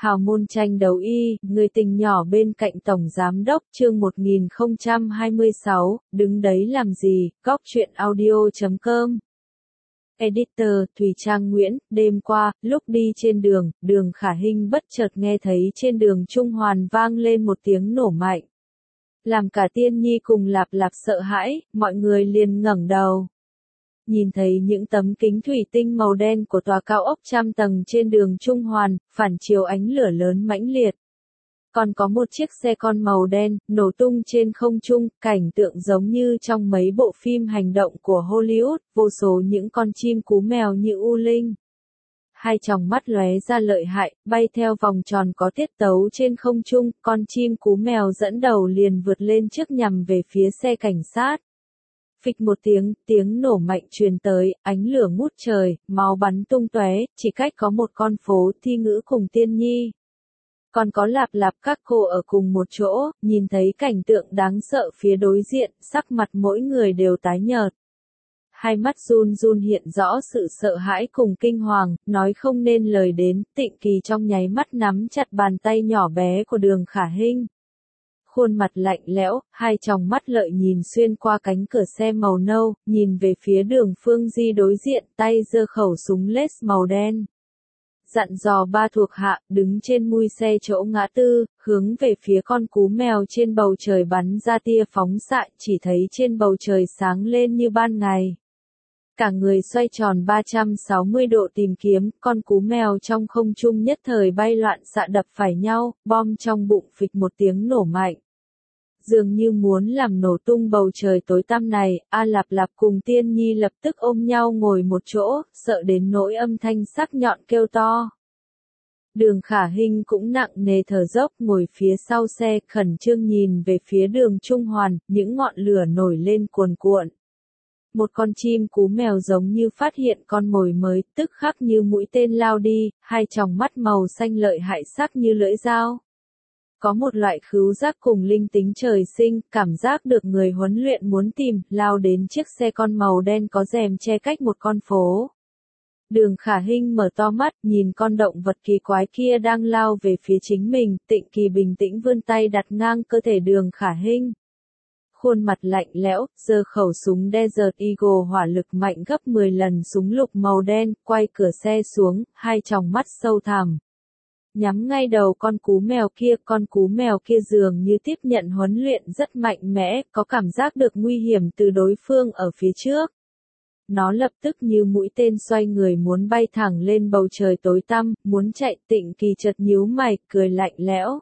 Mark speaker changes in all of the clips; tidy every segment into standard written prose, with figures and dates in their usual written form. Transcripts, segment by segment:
Speaker 1: Hào môn tranh đấu y, người tình nhỏ bên cạnh Tổng Giám đốc chương 1026, đứng đấy làm gì, góc truyện audio.com. Editor, Thùy Trang Nguyễn, đêm qua, lúc đi trên đường, Đường Khả Hinh bất chợt nghe thấy trên đường Trung Hoàn vang lên một tiếng nổ mạnh. Làm cả Tiên Nhi cùng Lạp Lạp sợ hãi, mọi người liền ngẩng đầu. Nhìn thấy những tấm kính thủy tinh màu đen của tòa cao ốc trăm tầng trên đường Trung Hoàn, phản chiếu ánh lửa lớn mãnh liệt. Còn có một chiếc xe con màu đen, nổ tung trên không trung, cảnh tượng giống như trong mấy bộ phim hành động của Hollywood, vô số những con chim cú mèo như u linh. Hai tròng mắt lóe ra lợi hại, bay theo vòng tròn có tiết tấu trên không trung, con chim cú mèo dẫn đầu liền vượt lên trước nhằm về phía xe cảnh sát. Phịch một tiếng nổ mạnh truyền tới, ánh lửa ngút trời, máu bắn tung tóe, chỉ cách có một con phố Thi Ngữ cùng Tiên Nhi. Còn có Lạp Lạp các cô ở cùng một chỗ, nhìn thấy cảnh tượng đáng sợ phía đối diện, sắc mặt mỗi người đều tái nhợt. Hai mắt run run hiện rõ sự sợ hãi cùng kinh hoàng, nói không nên lời đến, Tịnh Kỳ trong nháy mắt nắm chặt bàn tay nhỏ bé của Đường Khả Hinh. Khuôn mặt lạnh lẽo, hai tròng mắt lợi nhìn xuyên qua cánh cửa xe màu nâu, nhìn về phía Đường Phương Di đối diện, tay giơ khẩu súng lết màu đen. Dặn dò ba thuộc hạ, đứng trên mui xe chỗ ngã tư, hướng về phía con cú mèo trên bầu trời bắn ra tia phóng xạ, chỉ thấy trên bầu trời sáng lên như ban ngày. Cả người xoay tròn 360 độ tìm kiếm, con cú mèo trong không trung nhất thời bay loạn xạ đập phải nhau, bom trong bụng phịch một tiếng nổ mạnh. Dường như muốn làm nổ tung bầu trời tối tăm này, A Lạp Lạp cùng Tiên Nhi lập tức ôm nhau ngồi một chỗ, sợ đến nỗi âm thanh sắc nhọn kêu to. Đường Khả Hinh cũng nặng nề thở dốc ngồi phía sau xe, khẩn trương nhìn về phía đường Trung Hoàn, những ngọn lửa nổi lên cuồn cuộn. Một con chim cú mèo giống như phát hiện con mồi mới, tức khắc như mũi tên lao đi, hai tròng mắt màu xanh lợi hại sắc như lưỡi dao. Có một loại khứu giác cùng linh tính trời sinh, cảm giác được người huấn luyện muốn tìm, lao đến chiếc xe con màu đen có rèm che cách một con phố. Đường Khả Hinh mở to mắt, nhìn con động vật kỳ quái kia đang lao về phía chính mình, Tịnh Kỳ bình tĩnh vươn tay đặt ngang cơ thể Đường Khả Hinh. Khuôn mặt lạnh lẽo, giơ khẩu súng Desert Eagle hỏa lực mạnh gấp 10 lần súng lục màu đen, quay cửa xe xuống, hai tròng mắt sâu thẳm. Nhắm ngay đầu con cú mèo kia dường như tiếp nhận huấn luyện rất mạnh mẽ, có cảm giác được nguy hiểm từ đối phương ở phía trước. Nó lập tức như mũi tên xoay người muốn bay thẳng lên bầu trời tối tăm, muốn chạy. Tịnh Kỳ chợt nhíu mày, cười lạnh lẽo.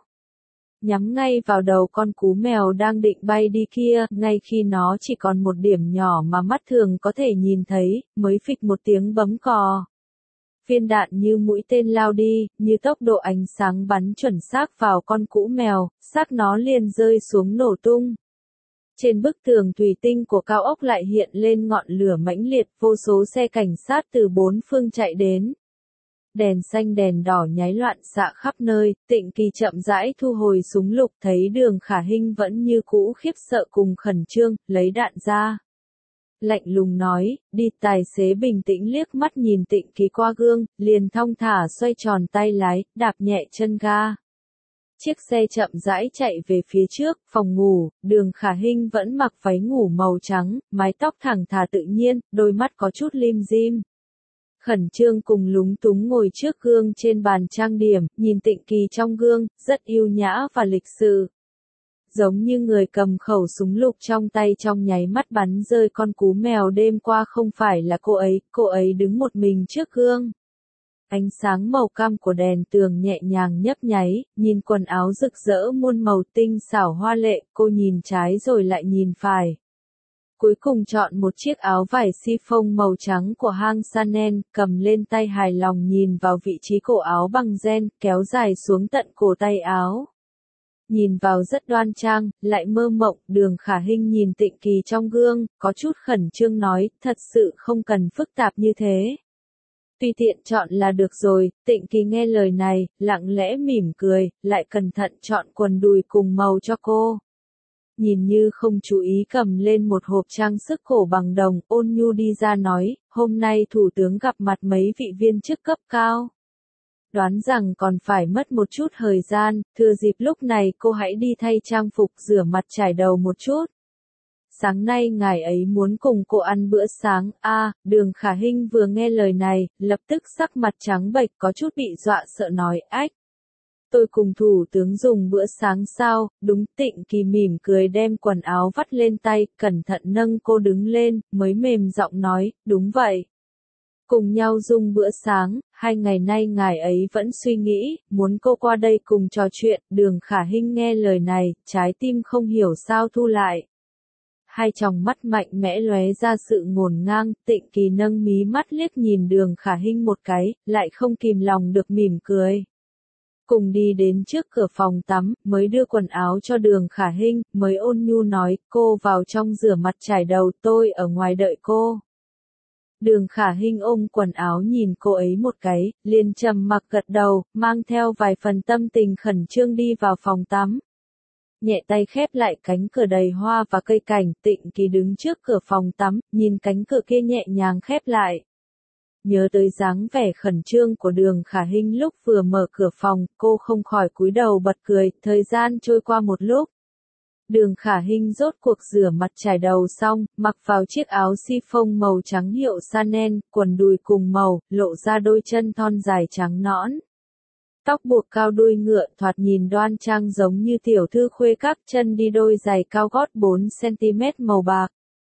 Speaker 1: Nhắm ngay vào đầu con cú mèo đang định bay đi kia, ngay khi nó chỉ còn một điểm nhỏ mà mắt thường có thể nhìn thấy, mới phịch một tiếng bấm cò. Viên đạn như mũi tên lao đi, như tốc độ ánh sáng bắn chuẩn xác vào con cú mèo, xác nó liền rơi xuống nổ tung. Trên bức tường thủy tinh của cao ốc lại hiện lên ngọn lửa mãnh liệt, vô số xe cảnh sát từ bốn phương chạy đến. Đèn xanh đèn đỏ nháy loạn xạ khắp nơi, Tịnh Kỳ chậm rãi thu hồi súng lục, thấy Đường Khả Hinh vẫn như cũ khiếp sợ cùng khẩn trương, lấy đạn ra. Lạnh lùng nói, đi. Tài xế bình tĩnh liếc mắt nhìn Tịnh Kỳ qua gương, liền thong thả xoay tròn tay lái, đạp nhẹ chân ga. Chiếc xe chậm rãi chạy về phía trước, phòng ngủ, Đường Khả Hinh vẫn mặc váy ngủ màu trắng, mái tóc thẳng thả tự nhiên, đôi mắt có chút lim dim. Khẩn trương cùng lúng túng ngồi trước gương trên bàn trang điểm, nhìn Tịnh Kỳ trong gương, rất yêu nhã và lịch sự. Giống như người cầm khẩu súng lục trong tay trong nháy mắt bắn rơi con cú mèo đêm qua không phải là cô ấy đứng một mình trước gương. Ánh sáng màu cam của đèn tường nhẹ nhàng nhấp nháy, nhìn quần áo rực rỡ muôn màu tinh xảo hoa lệ, cô nhìn trái rồi lại nhìn phải. Cuối cùng chọn một chiếc áo vải chiffon màu trắng của hãng Chanel, cầm lên tay hài lòng nhìn vào vị trí cổ áo bằng ren, kéo dài xuống tận cổ tay áo. Nhìn vào rất đoan trang, lại mơ mộng. Đường Khả Hinh nhìn Tịnh Kỳ trong gương, có chút khẩn trương nói, thật sự không cần phức tạp như thế. Tùy tiện chọn là được rồi. Tịnh Kỳ nghe lời này, lặng lẽ mỉm cười, lại cẩn thận chọn quần đùi cùng màu cho cô. Nhìn như không chú ý cầm lên một hộp trang sức cổ bằng đồng, ôn nhu đi ra nói, hôm nay thủ tướng gặp mặt mấy vị viên chức cấp cao. Đoán rằng còn phải mất một chút thời gian, thừa dịp lúc này cô hãy đi thay trang phục rửa mặt chải đầu một chút. Sáng nay ngài ấy muốn cùng cô ăn bữa sáng, Đường Khả Hinh vừa nghe lời này, lập tức sắc mặt trắng bệch có chút bị dọa sợ nói, ách. Tôi cùng thủ tướng dùng bữa sáng sao, đúng. Tịnh Kỳ mỉm cười đem quần áo vắt lên tay, cẩn thận nâng cô đứng lên, mới mềm giọng nói, đúng vậy. Cùng nhau dùng bữa sáng, 2 ngày nay ngài ấy vẫn suy nghĩ, muốn cô qua đây cùng trò chuyện. Đường Khả Hinh nghe lời này, trái tim không hiểu sao thu lại. Hai tròng mắt mạnh mẽ lóe ra sự ngổn ngang, Tịnh Kỳ nâng mí mắt liếc nhìn Đường Khả Hinh một cái, lại không kìm lòng được mỉm cười. Cùng đi đến trước cửa phòng tắm, mới đưa quần áo cho Đường Khả Hinh, mới ôn nhu nói, cô vào trong rửa mặt chải đầu, tôi ở ngoài đợi cô. Đường Khả Hinh ôm quần áo nhìn cô ấy một cái, liền trầm mặc gật đầu, mang theo vài phần tâm tình khẩn trương đi vào phòng tắm. Nhẹ tay khép lại cánh cửa đầy hoa và cây cảnh, Tịnh Kỳ đứng trước cửa phòng tắm, nhìn cánh cửa kia nhẹ nhàng khép lại. Nhớ tới dáng vẻ khẩn trương của Đường Khả Hinh lúc vừa mở cửa phòng, cô không khỏi cúi đầu bật cười, thời gian trôi qua một lúc. Đường Khả Hinh rốt cuộc rửa mặt chải đầu xong, mặc vào chiếc áo chiffon màu trắng hiệu Chanel, quần đùi cùng màu, lộ ra đôi chân thon dài trắng nõn. Tóc buộc cao đuôi ngựa thoạt nhìn đoan trang giống như tiểu thư khuê các, chân đi đôi giày cao gót 4cm màu bạc.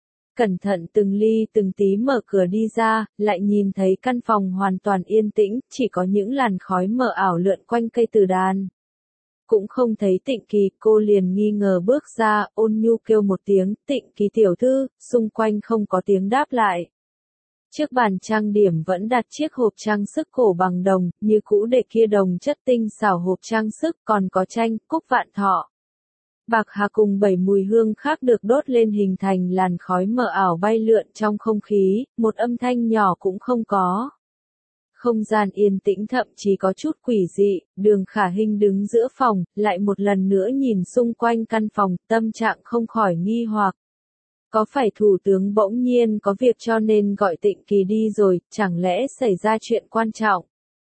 Speaker 1: Cẩn thận từng ly từng tí mở cửa đi ra, lại nhìn thấy căn phòng hoàn toàn yên tĩnh, chỉ có những làn khói mờ ảo lượn quanh cây từ đàn. Cũng không thấy Tịnh Kỳ, cô liền nghi ngờ bước ra, ôn nhu kêu một tiếng, Tịnh Kỳ tiểu thư, xung quanh không có tiếng đáp lại. Trước bàn trang điểm vẫn đặt chiếc hộp trang sức cổ bằng đồng, như cũ để kia đồng chất tinh xảo hộp trang sức, còn có tranh, cúc vạn thọ. Bạc hà cùng 7 mùi hương khác được đốt lên hình thành làn khói mờ ảo bay lượn trong không khí, một âm thanh nhỏ cũng không có. Không gian yên tĩnh thậm chí có chút quỷ dị, Đường Khả Hinh đứng giữa phòng, lại một lần nữa nhìn xung quanh căn phòng, tâm trạng không khỏi nghi hoặc. Có phải thủ tướng bỗng nhiên có việc cho nên gọi Tịnh Kỳ đi rồi, chẳng lẽ xảy ra chuyện quan trọng?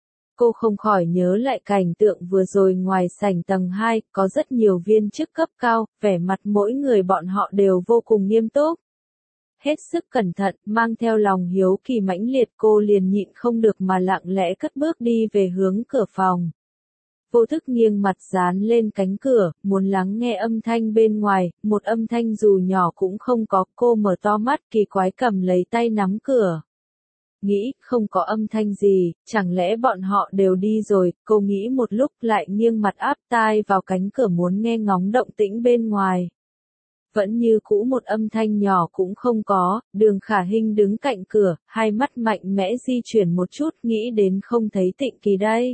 Speaker 1: Cô không khỏi nhớ lại cảnh tượng vừa rồi ngoài sảnh tầng 2, có rất nhiều viên chức cấp cao, vẻ mặt mỗi người bọn họ đều vô cùng nghiêm túc. Hết sức cẩn thận, mang theo lòng hiếu kỳ mãnh liệt, cô liền nhịn không được mà lặng lẽ cất bước đi về hướng cửa phòng. Vô thức nghiêng mặt dán lên cánh cửa, muốn lắng nghe âm thanh bên ngoài, một âm thanh dù nhỏ cũng không có, cô mở to mắt kỳ quái cầm lấy tay nắm cửa. Nghĩ, không có âm thanh gì, chẳng lẽ bọn họ đều đi rồi, cô nghĩ một lúc lại nghiêng mặt áp tai vào cánh cửa muốn nghe ngóng động tĩnh bên ngoài. Vẫn như cũ một âm thanh nhỏ cũng không có, Đường Khả Hinh đứng cạnh cửa, hai mắt mạnh mẽ di chuyển một chút nghĩ đến không thấy Tịnh Kỳ đây.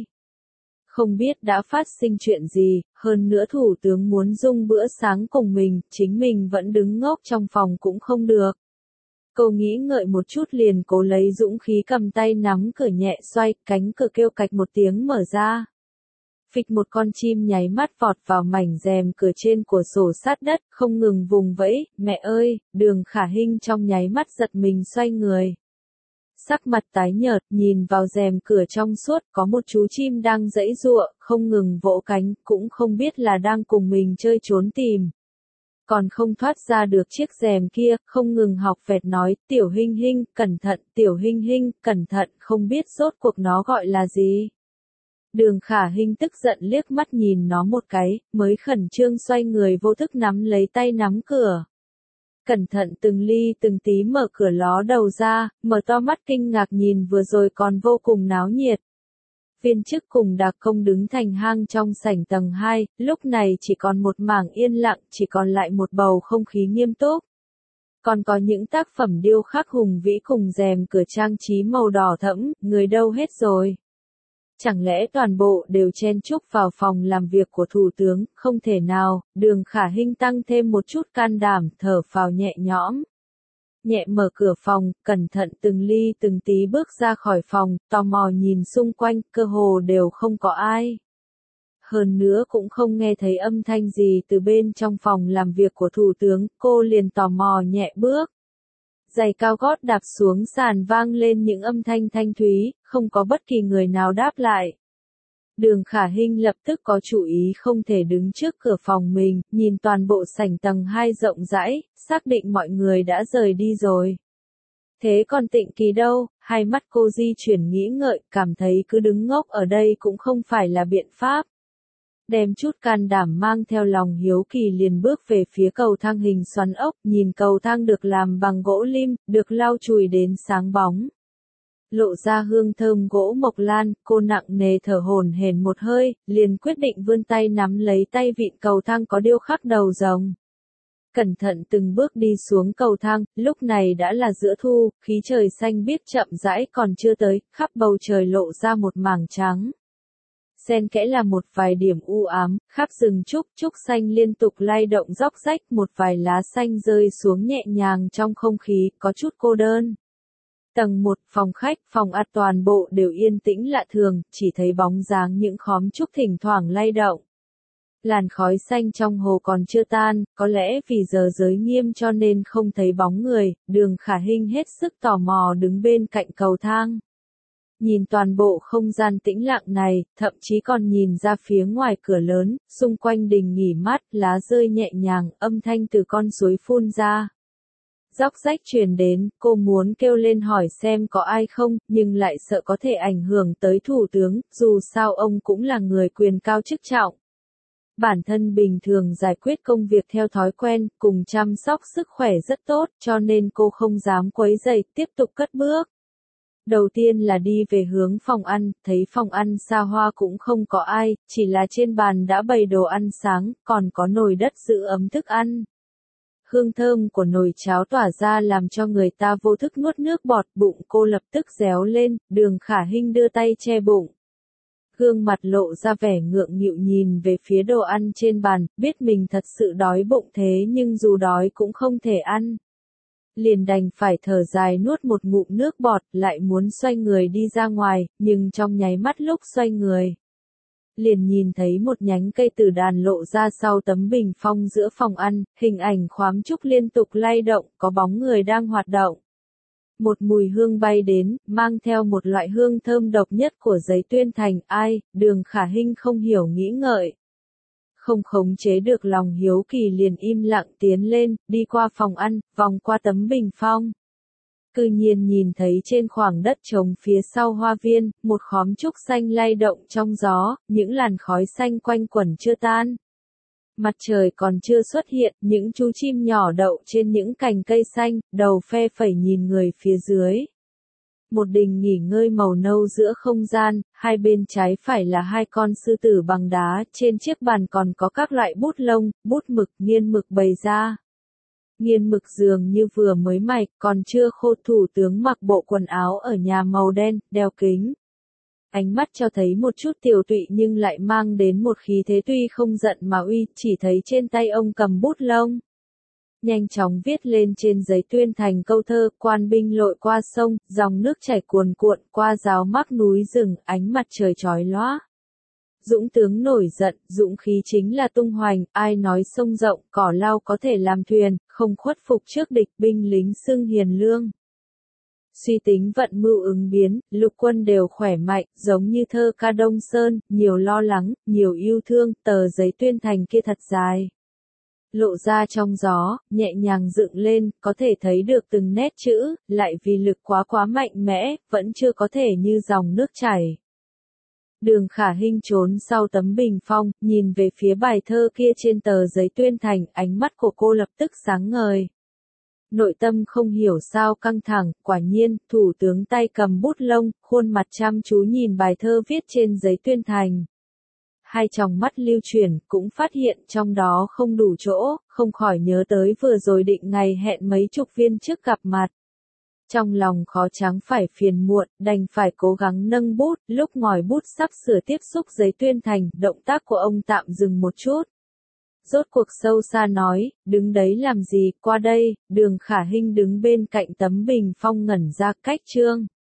Speaker 1: Không biết đã phát sinh chuyện gì, hơn nữa thủ tướng muốn dùng bữa sáng cùng mình, chính mình vẫn đứng ngốc trong phòng cũng không được. Cô nghĩ ngợi một chút liền cố lấy dũng khí cầm tay nắm cửa nhẹ xoay, cánh cửa kêu cạch một tiếng mở ra. Phịch một con chim nháy mắt vọt vào mảnh rèm cửa trên của sổ sát đất, không ngừng vùng vẫy, mẹ ơi, Đường Khả Hinh trong nháy mắt giật mình xoay người. Sắc mặt tái nhợt, nhìn vào rèm cửa trong suốt, có một chú chim đang giãy giụa, không ngừng vỗ cánh, cũng không biết là đang cùng mình chơi trốn tìm. Còn không thoát ra được chiếc rèm kia, không ngừng học vẹt nói, Tiểu Hinh Hinh, cẩn thận, Tiểu Hinh Hinh, cẩn thận, không biết rốt cuộc nó gọi là gì. Đường Khả Hinh tức giận liếc mắt nhìn nó một cái, mới khẩn trương xoay người vô thức nắm lấy tay nắm cửa. Cẩn thận từng ly từng tí mở cửa ló đầu ra, mở to mắt kinh ngạc nhìn vừa rồi còn vô cùng náo nhiệt. Viên chức cùng đặc công đứng thành hang trong sảnh tầng 2, lúc này chỉ còn một mảng yên lặng, chỉ còn lại một bầu không khí nghiêm túc. Còn có những tác phẩm điêu khắc hùng vĩ cùng rèm cửa trang trí màu đỏ thẫm, người đâu hết rồi? Chẳng lẽ toàn bộ đều chen chúc vào phòng làm việc của thủ tướng, không thể nào, Đường Khả Hinh tăng thêm một chút can đảm, thở phào nhẹ nhõm. Nhẹ mở cửa phòng, cẩn thận từng ly từng tí bước ra khỏi phòng, tò mò nhìn xung quanh, cơ hồ đều không có ai. Hơn nữa cũng không nghe thấy âm thanh gì từ bên trong phòng làm việc của thủ tướng, cô liền tò mò nhẹ bước. Giày cao gót đạp xuống sàn vang lên những âm thanh thanh thúy, không có bất kỳ người nào đáp lại. Đường Khả Hinh lập tức có chủ ý không thể đứng trước cửa phòng mình, nhìn toàn bộ sảnh tầng 2 rộng rãi, xác định mọi người đã rời đi rồi. Thế còn Tịnh Kỳ đâu? Hai mắt cô di chuyển nghĩ ngợi, cảm thấy cứ đứng ngốc ở đây cũng không phải là biện pháp. Đem chút can đảm mang theo lòng hiếu kỳ liền bước về phía cầu thang hình xoắn ốc, nhìn cầu thang được làm bằng gỗ lim, được lau chùi đến sáng bóng. Lộ ra hương thơm gỗ mộc lan, cô nặng nề thở hổn hển một hơi, liền quyết định vươn tay nắm lấy tay vịn cầu thang có điêu khắc đầu rồng. Cẩn thận từng bước đi xuống cầu thang, lúc này đã là giữa thu, khí trời xanh biếc chậm rãi còn chưa tới, khắp bầu trời lộ ra một mảng trắng. Xen kẽ là một vài điểm u ám, khắp rừng trúc xanh liên tục lay động róc rách, một vài lá xanh rơi xuống nhẹ nhàng trong không khí, có chút cô đơn. Tầng 1, phòng khách, phòng ăn toàn bộ đều yên tĩnh lạ thường, chỉ thấy bóng dáng những khóm trúc thỉnh thoảng lay động. Làn khói xanh trong hồ còn chưa tan, có lẽ vì giờ giới nghiêm cho nên không thấy bóng người, Đường Khả Hinh hết sức tò mò đứng bên cạnh cầu thang. Nhìn toàn bộ không gian tĩnh lặng này, thậm chí còn nhìn ra phía ngoài cửa lớn, xung quanh đình nghỉ mát, lá rơi nhẹ nhàng, âm thanh từ con suối phun ra. Róc rách truyền đến, cô muốn kêu lên hỏi xem có ai không, nhưng lại sợ có thể ảnh hưởng tới thủ tướng, dù sao ông cũng là người quyền cao chức trọng. Bản thân bình thường giải quyết công việc theo thói quen, cùng chăm sóc sức khỏe rất tốt, cho nên cô không dám quấy rầy, tiếp tục cất bước. Đầu tiên là đi về hướng phòng ăn, thấy phòng ăn xa hoa cũng không có ai, chỉ là trên bàn đã bày đồ ăn sáng, còn có nồi đất giữ ấm thức ăn. Hương thơm của nồi cháo tỏa ra làm cho người ta vô thức nuốt nước bọt, bụng cô lập tức réo lên, Đường Khả Hinh đưa tay che bụng. Gương mặt lộ ra vẻ ngượng nghịu nhìn về phía đồ ăn trên bàn, biết mình thật sự đói bụng thế nhưng dù đói cũng không thể ăn. Liền đành phải thở dài nuốt một ngụm nước bọt, lại muốn xoay người đi ra ngoài, nhưng trong nháy mắt lúc xoay người. Liền nhìn thấy một nhánh cây tử đàn lộ ra sau tấm bình phong giữa phòng ăn, hình ảnh khóm trúc liên tục lay động, có bóng người đang hoạt động. Một mùi hương bay đến, mang theo một loại hương thơm độc nhất của giấy tuyên thành, ai, Đường Khả Hinh không hiểu nghĩ ngợi. Không khống chế được lòng hiếu kỳ liền im lặng tiến lên, đi qua phòng ăn, vòng qua tấm bình phong. Cư nhiên nhìn thấy trên khoảng đất trống phía sau hoa viên, một khóm trúc xanh lay động trong gió, những làn khói xanh quanh quẩn chưa tan. Mặt trời còn chưa xuất hiện, những chú chim nhỏ đậu trên những cành cây xanh, đầu phe phẩy nhìn người phía dưới. Một đình nghỉ ngơi màu nâu giữa không gian, hai bên trái phải là hai con sư tử bằng đá, trên chiếc bàn còn có các loại bút lông, bút mực, nghiên mực bày ra. Nghiên mực dường như vừa mới mạch, còn chưa khô, thủ tướng mặc bộ quần áo ở nhà màu đen, đeo kính. Ánh mắt cho thấy một chút tiểu tụy nhưng lại mang đến một khí thế tuy không giận mà uy, chỉ thấy trên tay ông cầm bút lông. Nhanh chóng viết lên trên giấy tuyên thành câu thơ, quan binh lội qua sông, dòng nước chảy cuồn cuộn, qua rào mắc núi rừng, ánh mặt trời chói lóa. Dũng tướng nổi giận, dũng khí chính là tung hoành, ai nói sông rộng, cỏ lau có thể làm thuyền, không khuất phục trước địch, binh lính xưng hiền lương. Suy tính vận mưu ứng biến, lục quân đều khỏe mạnh, giống như thơ ca Đông Sơn, nhiều lo lắng, nhiều yêu thương, tờ giấy tuyên thành kia thật dài. Lộ ra trong gió, nhẹ nhàng dựng lên, có thể thấy được từng nét chữ, lại vì lực quá mạnh mẽ, vẫn chưa có thể như dòng nước chảy. Đường Khả Hinh trốn sau tấm bình phong, nhìn về phía bài thơ kia trên tờ giấy tuyên thành, ánh mắt của cô lập tức sáng ngời. Nội tâm không hiểu sao căng thẳng, quả nhiên, thủ tướng tay cầm bút lông, khuôn mặt chăm chú nhìn bài thơ viết trên giấy tuyên thành. Hai tròng mắt lưu chuyển, cũng phát hiện trong đó không đủ chỗ, không khỏi nhớ tới vừa rồi định ngày hẹn mấy chục viên trước gặp mặt. Trong lòng khó tránh phải phiền muộn, đành phải cố gắng nâng bút, lúc ngòi bút sắp sửa tiếp xúc giấy tuyên thành, động tác của ông tạm dừng một chút. Rốt cuộc sâu xa nói, đứng đấy làm gì, qua đây, Đường Khả Hinh đứng bên cạnh tấm bình phong ngẩn ra cách chương.